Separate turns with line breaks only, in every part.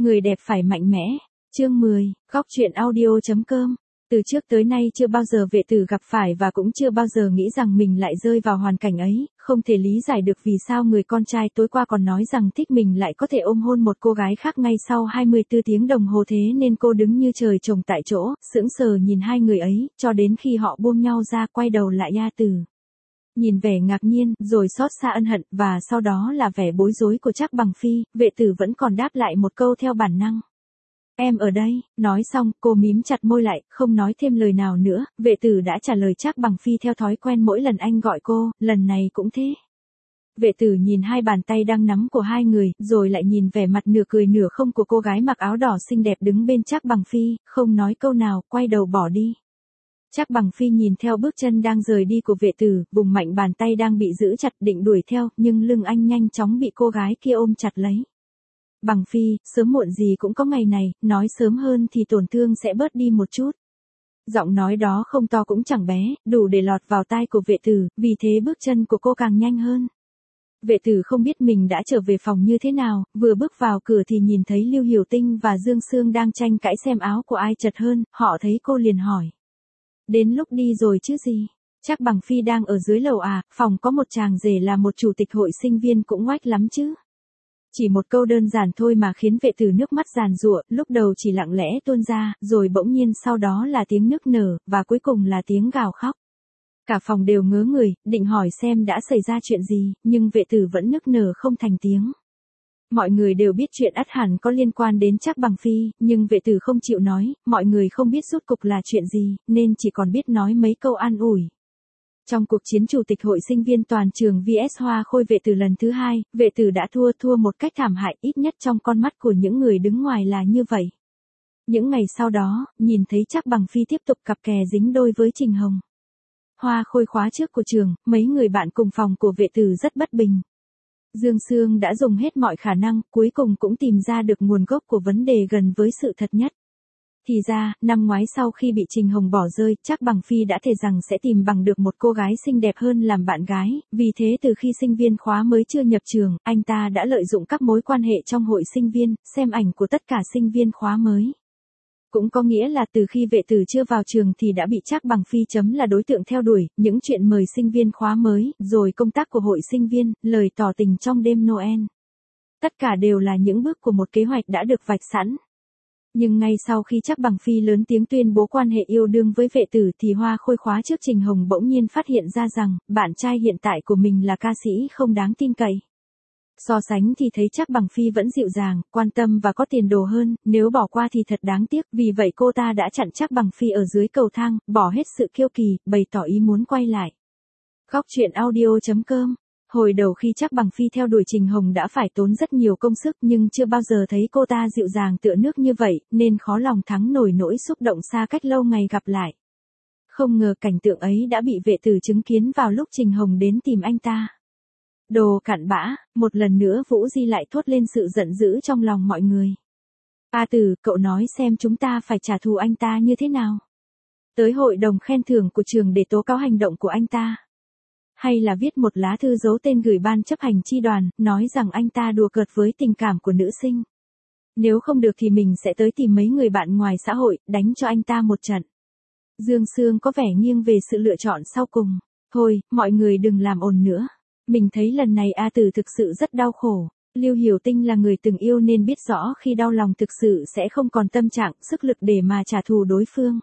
Người đẹp phải mạnh mẽ. Chương 10, góc truyện audio.com. Từ trước tới nay chưa bao giờ vệ tử gặp phải và cũng chưa bao giờ nghĩ rằng mình lại rơi vào hoàn cảnh ấy, không thể lý giải được vì sao người con trai tối qua còn nói rằng thích mình lại có thể ôm hôn một cô gái khác ngay sau 24 tiếng đồng hồ, thế nên cô đứng như trời trồng tại chỗ, sững sờ nhìn hai người ấy, cho đến khi họ buông nhau ra quay đầu lại A Tử. Nhìn vẻ ngạc nhiên, rồi xót xa ân hận, và sau đó là vẻ bối rối của Trác Bằng Phi, vệ tử vẫn còn đáp lại một câu theo bản năng. Em ở đây, nói xong, cô mím chặt môi lại, không nói thêm lời nào nữa, vệ tử đã trả lời Trác Bằng Phi theo thói quen mỗi lần anh gọi cô, lần này cũng thế. Vệ tử nhìn hai bàn tay đang nắm của hai người, rồi lại nhìn vẻ mặt nửa cười nửa không của cô gái mặc áo đỏ xinh đẹp đứng bên Trác Bằng Phi, không nói câu nào, quay đầu bỏ đi. Trác Bằng Phi nhìn theo bước chân đang rời đi của vệ tử, vùng mạnh bàn tay đang bị giữ chặt định đuổi theo, nhưng lưng anh nhanh chóng bị cô gái kia ôm chặt lấy. Bằng Phi, sớm muộn gì cũng có ngày này, nói sớm hơn thì tổn thương sẽ bớt đi một chút. Giọng nói đó không to cũng chẳng bé, đủ để lọt vào tai của vệ tử, vì thế bước chân của cô càng nhanh hơn. Vệ tử không biết mình đã trở về phòng như thế nào, vừa bước vào cửa thì nhìn thấy Lưu Hiểu Tinh và Dương Sương đang tranh cãi xem áo của ai chật hơn, họ thấy cô liền hỏi. Đến lúc đi rồi chứ gì? Trác Bằng Phi đang ở dưới lầu à, phòng có một chàng rể là một chủ tịch hội sinh viên cũng oách lắm chứ. Chỉ một câu đơn giản thôi mà khiến vệ tử nước mắt giàn giụa, lúc đầu chỉ lặng lẽ tuôn ra, rồi bỗng nhiên sau đó là tiếng nức nở, và cuối cùng là tiếng gào khóc. Cả phòng đều ngớ người, định hỏi xem đã xảy ra chuyện gì, nhưng vệ tử vẫn nức nở không thành tiếng. Mọi người đều biết chuyện ắt hẳn có liên quan đến Trác Bằng Phi, nhưng vệ tử không chịu nói, mọi người không biết rốt cục là chuyện gì, nên chỉ còn biết nói mấy câu an ủi. Trong cuộc chiến chủ tịch hội sinh viên toàn trường vs Hoa Khôi vệ tử lần thứ 2, vệ tử đã thua một cách thảm hại, ít nhất trong con mắt của những người đứng ngoài là như vậy. Những ngày sau đó, nhìn thấy Trác Bằng Phi tiếp tục cặp kè dính đôi với Trình Hồng. Hoa Khôi khóa trước của trường, mấy người bạn cùng phòng của vệ tử rất bất bình. Dương Sương đã dùng hết mọi khả năng, cuối cùng cũng tìm ra được nguồn gốc của vấn đề gần với sự thật nhất. Thì ra, năm ngoái sau khi bị Trình Hồng bỏ rơi, Trác Bằng Phi đã thề rằng sẽ tìm bằng được một cô gái xinh đẹp hơn làm bạn gái, vì thế từ khi sinh viên khóa mới chưa nhập trường, anh ta đã lợi dụng các mối quan hệ trong hội sinh viên, xem ảnh của tất cả sinh viên khóa mới. Cũng có nghĩa là từ khi vệ tử chưa vào trường thì đã bị Trác Bằng Phi chấm là đối tượng theo đuổi, những chuyện mời sinh viên khóa mới, rồi công tác của hội sinh viên, lời tỏ tình trong đêm Noel. Tất cả đều là những bước của một kế hoạch đã được vạch sẵn. Nhưng ngay sau khi Trác Bằng Phi lớn tiếng tuyên bố quan hệ yêu đương với vệ tử thì Hoa Khôi khóa trước Trình Hồng bỗng nhiên phát hiện ra rằng, bạn trai hiện tại của mình là ca sĩ không đáng tin cậy. So sánh thì thấy Trác Bằng Phi vẫn dịu dàng, quan tâm và có tiền đồ hơn, nếu bỏ qua thì thật đáng tiếc, vì vậy cô ta đã chặn Trác Bằng Phi ở dưới cầu thang, bỏ hết sự kiêu kỳ, bày tỏ ý muốn quay lại. Góc truyện audio.com. Hồi đầu khi Trác Bằng Phi theo đuổi Trình Hồng đã phải tốn rất nhiều công sức nhưng chưa bao giờ thấy cô ta dịu dàng tựa nước như vậy, nên khó lòng thắng nổi nỗi xúc động xa cách lâu ngày gặp lại. Không ngờ cảnh tượng ấy đã bị vệ tử chứng kiến vào lúc Trình Hồng đến tìm anh ta. Đồ cặn bã, một lần nữa Vũ Di lại thốt lên sự giận dữ trong lòng mọi người. A Tử, cậu nói xem chúng ta phải trả thù anh ta như thế nào? Tới hội đồng khen thưởng của trường để tố cáo hành động của anh ta? Hay là viết một lá thư giấu tên gửi ban chấp hành chi đoàn, nói rằng anh ta đùa cợt với tình cảm của nữ sinh? Nếu không được thì mình sẽ tới tìm mấy người bạn ngoài xã hội, đánh cho anh ta một trận. Dương Sương có vẻ nghiêng về sự lựa chọn sau cùng. Thôi, mọi người đừng làm ồn nữa. Mình thấy lần này A Tử thực sự rất đau khổ. Lưu Hiểu Tinh là người từng yêu nên biết rõ khi đau lòng thực sự sẽ không còn tâm trạng, sức lực để mà trả thù đối phương.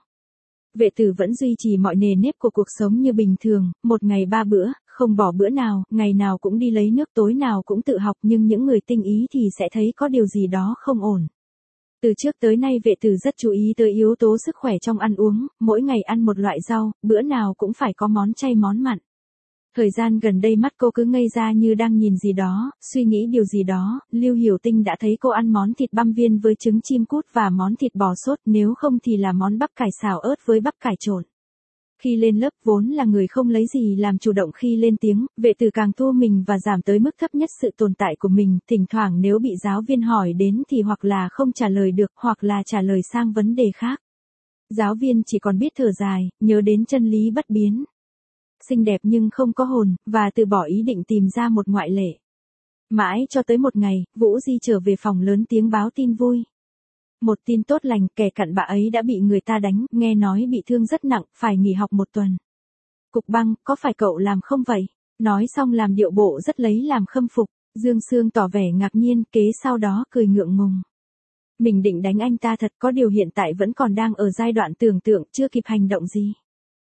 Vệ tử vẫn duy trì mọi nề nếp của cuộc sống như bình thường, một ngày 3 bữa, không bỏ bữa nào, ngày nào cũng đi lấy nước, tối nào cũng tự học, nhưng những người tinh ý thì sẽ thấy có điều gì đó không ổn. Từ trước tới nay vệ tử rất chú ý tới yếu tố sức khỏe trong ăn uống, mỗi ngày ăn một loại rau, bữa nào cũng phải có món chay món mặn. Thời gian gần đây mắt cô cứ ngây ra như đang nhìn gì đó, suy nghĩ điều gì đó, Lưu Hiểu Tinh đã thấy cô ăn món thịt băm viên với trứng chim cút và món thịt bò sốt, nếu không thì là món bắp cải xào ớt với bắp cải trộn. Khi lên lớp vốn là người không lấy gì làm chủ động khi lên tiếng, vệ tử càng thua mình và giảm tới mức thấp nhất sự tồn tại của mình, thỉnh thoảng nếu bị giáo viên hỏi đến thì hoặc là không trả lời được hoặc là trả lời sang vấn đề khác. Giáo viên chỉ còn biết thở dài, nhớ đến chân lý bất biến. Xinh đẹp nhưng không có hồn, và từ bỏ ý định tìm ra một ngoại lệ. Mãi cho tới một ngày, Vũ Di trở về phòng lớn tiếng báo tin vui. Một tin tốt lành, kẻ cặn bã ấy đã bị người ta đánh, nghe nói bị thương rất nặng, phải nghỉ học một tuần. Cục Băng, có phải cậu làm không vậy? Nói xong làm điệu bộ rất lấy làm khâm phục, Dương Sương tỏ vẻ ngạc nhiên, kế sau đó cười ngượng ngùng. Mình định đánh anh ta thật, có điều hiện tại vẫn còn đang ở giai đoạn tưởng tượng, chưa kịp hành động gì.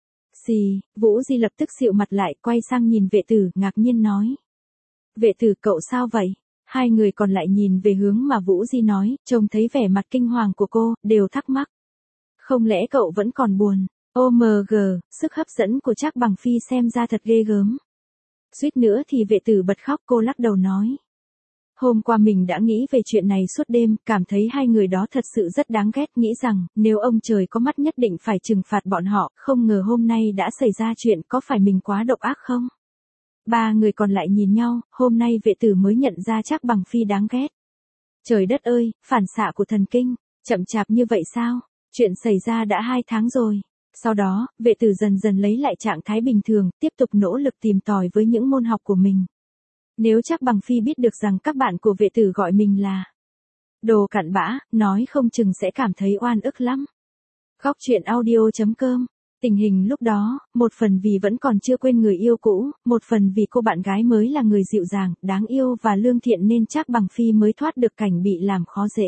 Xì, Vũ Di lập tức xịu mặt lại, quay sang nhìn vệ tử, ngạc nhiên nói. Vệ tử, cậu sao vậy? Hai người còn lại nhìn về hướng mà Vũ Di nói, trông thấy vẻ mặt kinh hoàng của cô, đều thắc mắc. Không lẽ cậu vẫn còn buồn? OMG, sức hấp dẫn của Trác Bằng Phi xem ra thật ghê gớm. Suýt nữa thì vệ tử bật khóc, cô lắc đầu nói. Hôm qua mình đã nghĩ về chuyện này suốt đêm, cảm thấy hai người đó thật sự rất đáng ghét, nghĩ rằng, nếu ông trời có mắt nhất định phải trừng phạt bọn họ, không ngờ hôm nay đã xảy ra chuyện, có phải mình quá độc ác không? Ba người còn lại nhìn nhau, hôm nay vệ tử mới nhận ra Trác Bằng Phi đáng ghét. Trời đất ơi, phản xạ của thần kinh, chậm chạp như vậy sao? Chuyện xảy ra đã 2 tháng rồi. Sau đó, vệ tử dần dần lấy lại trạng thái bình thường, tiếp tục nỗ lực tìm tòi với những môn học của mình. Nếu Trác Bằng Phi biết được rằng các bạn của vệ tử gọi mình là đồ cặn bã, nói không chừng sẽ cảm thấy oan ức lắm. Góc truyện audio.com. Tình hình lúc đó, một phần vì vẫn còn chưa quên người yêu cũ, một phần vì cô bạn gái mới là người dịu dàng, đáng yêu và lương thiện nên Trác Bằng Phi mới thoát được cảnh bị làm khó dễ.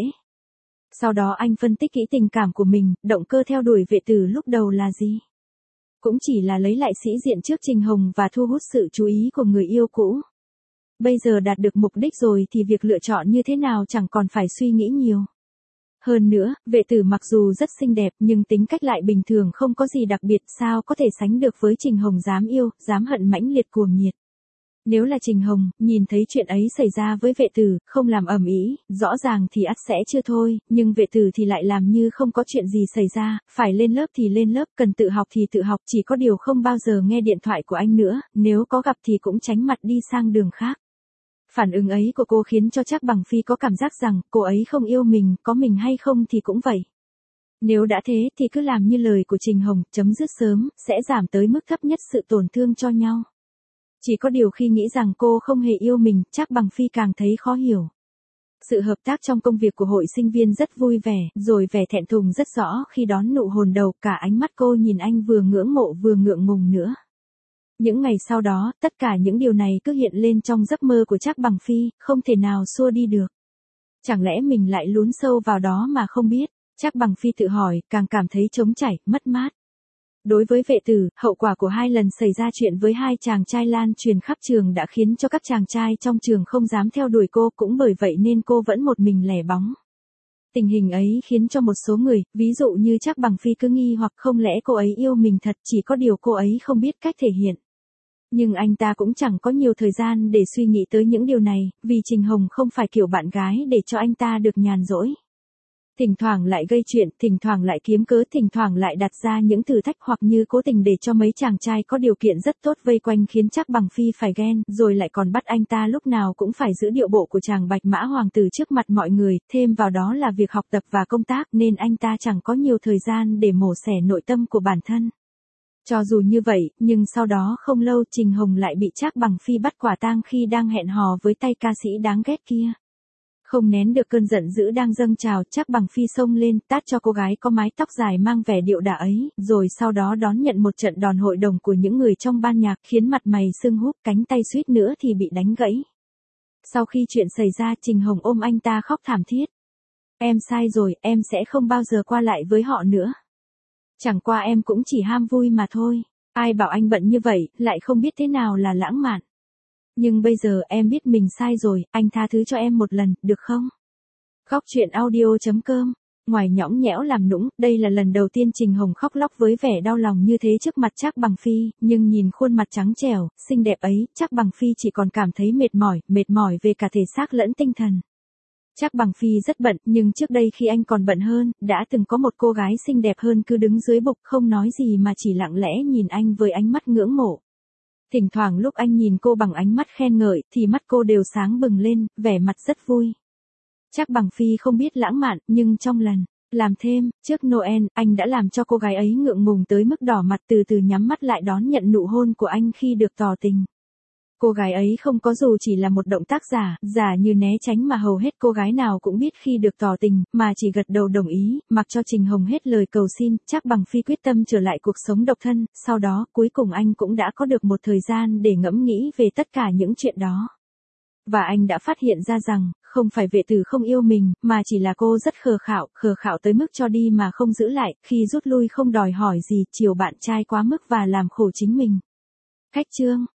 Sau đó anh phân tích kỹ tình cảm của mình, động cơ theo đuổi vệ tử lúc đầu là gì? Cũng chỉ là lấy lại sĩ diện trước Trình Hồng và thu hút sự chú ý của người yêu cũ. Bây giờ đạt được mục đích rồi thì việc lựa chọn như thế nào chẳng còn phải suy nghĩ nhiều. Hơn nữa, vệ tử mặc dù rất xinh đẹp nhưng tính cách lại bình thường, không có gì đặc biệt, sao có thể sánh được với Trình Hồng dám yêu, dám hận mãnh liệt cuồng nhiệt. Nếu là Trình Hồng, nhìn thấy chuyện ấy xảy ra với vệ tử, không làm ầm ĩ, rõ ràng thì ắt sẽ chưa thôi, nhưng vệ tử thì lại làm như không có chuyện gì xảy ra, phải lên lớp thì lên lớp, cần tự học thì tự học, chỉ có điều không bao giờ nghe điện thoại của anh nữa, nếu có gặp thì cũng tránh mặt đi sang đường khác. Phản ứng ấy của cô khiến cho Trác Bằng Phi có cảm giác rằng cô ấy không yêu mình, có mình hay không thì cũng vậy. Nếu đã thế thì cứ làm như lời của Trình Hồng, chấm dứt sớm, sẽ giảm tới mức thấp nhất sự tổn thương cho nhau. Chỉ có điều khi nghĩ rằng cô không hề yêu mình, Trác Bằng Phi càng thấy khó hiểu. Sự hợp tác trong công việc của hội sinh viên rất vui vẻ, rồi vẻ thẹn thùng rất rõ khi đón nụ hôn đầu, cả ánh mắt cô nhìn anh vừa ngưỡng mộ vừa ngượng ngùng nữa. Những ngày sau đó, tất cả những điều này cứ hiện lên trong giấc mơ của Trác Bằng Phi, không thể nào xua đi được. Chẳng lẽ mình lại lún sâu vào đó mà không biết? Trác Bằng Phi tự hỏi, càng cảm thấy trống trải, mất mát. Đối với vệ tử, hậu quả của 2 lần xảy ra chuyện với 2 chàng trai lan truyền khắp trường đã khiến cho các chàng trai trong trường không dám theo đuổi cô, cũng bởi vậy nên cô vẫn một mình lẻ bóng. Tình hình ấy khiến cho một số người, ví dụ như Trác Bằng Phi cứ nghi hoặc không lẽ cô ấy yêu mình thật, chỉ có điều cô ấy không biết cách thể hiện. Nhưng anh ta cũng chẳng có nhiều thời gian để suy nghĩ tới những điều này, vì Trình Hồng không phải kiểu bạn gái để cho anh ta được nhàn rỗi. Thỉnh thoảng lại gây chuyện, thỉnh thoảng lại kiếm cớ, thỉnh thoảng lại đặt ra những thử thách hoặc như cố tình để cho mấy chàng trai có điều kiện rất tốt vây quanh khiến Trác Bằng Phi phải ghen, rồi lại còn bắt anh ta lúc nào cũng phải giữ điệu bộ của chàng bạch mã hoàng tử trước mặt mọi người, thêm vào đó là việc học tập và công tác nên anh ta chẳng có nhiều thời gian để mổ xẻ nội tâm của bản thân. Cho dù như vậy, nhưng sau đó không lâu Trình Hồng lại bị Trác Bằng Phi bắt quả tang khi đang hẹn hò với tay ca sĩ đáng ghét kia. Không nén được cơn giận dữ đang dâng trào, Trác Bằng Phi xông lên, tát cho cô gái có mái tóc dài mang vẻ điệu đà ấy, rồi sau đó đón nhận một trận đòn hội đồng của những người trong ban nhạc, khiến mặt mày sưng húp, cánh tay suýt nữa thì bị đánh gãy. Sau khi chuyện xảy ra, Trình Hồng ôm anh ta khóc thảm thiết. Em sai rồi, em sẽ không bao giờ qua lại với họ nữa. Chẳng qua em cũng chỉ ham vui mà thôi. Ai bảo anh bận như vậy, lại không biết thế nào là lãng mạn. Nhưng bây giờ em biết mình sai rồi, anh tha thứ cho em một lần, được không? Góc truyện audio.com. Ngoài nhõng nhẽo làm nũng, đây là lần đầu tiên Trình Hồng khóc lóc với vẻ đau lòng như thế trước mặt Trác Bằng Phi, nhưng nhìn khuôn mặt trắng trẻo, xinh đẹp ấy, Trác Bằng Phi chỉ còn cảm thấy mệt mỏi về cả thể xác lẫn tinh thần. Trác Bằng Phi rất bận, nhưng trước đây khi anh còn bận hơn, đã từng có một cô gái xinh đẹp hơn cứ đứng dưới bục không nói gì mà chỉ lặng lẽ nhìn anh với ánh mắt ngưỡng mộ. Thỉnh thoảng lúc anh nhìn cô bằng ánh mắt khen ngợi, thì mắt cô đều sáng bừng lên, vẻ mặt rất vui. Trác Bằng Phi không biết lãng mạn, nhưng trong lần làm thêm, trước Noel, anh đã làm cho cô gái ấy ngượng ngùng tới mức đỏ mặt, từ từ nhắm mắt lại đón nhận nụ hôn của anh khi được tỏ tình. Cô gái ấy không có dù chỉ là một động tác giả như né tránh mà hầu hết cô gái nào cũng biết khi được tỏ tình, mà chỉ gật đầu đồng ý, mặc cho Trình Hồng hết lời cầu xin, Trác Bằng Phi quyết tâm trở lại cuộc sống độc thân, sau đó, cuối cùng anh cũng đã có được một thời gian để ngẫm nghĩ về tất cả những chuyện đó. Và anh đã phát hiện ra rằng, không phải Vệ Tử không yêu mình, mà chỉ là cô rất khờ khạo tới mức cho đi mà không giữ lại, khi rút lui không đòi hỏi gì, chiều bạn trai quá mức và làm khổ chính mình. Khách chương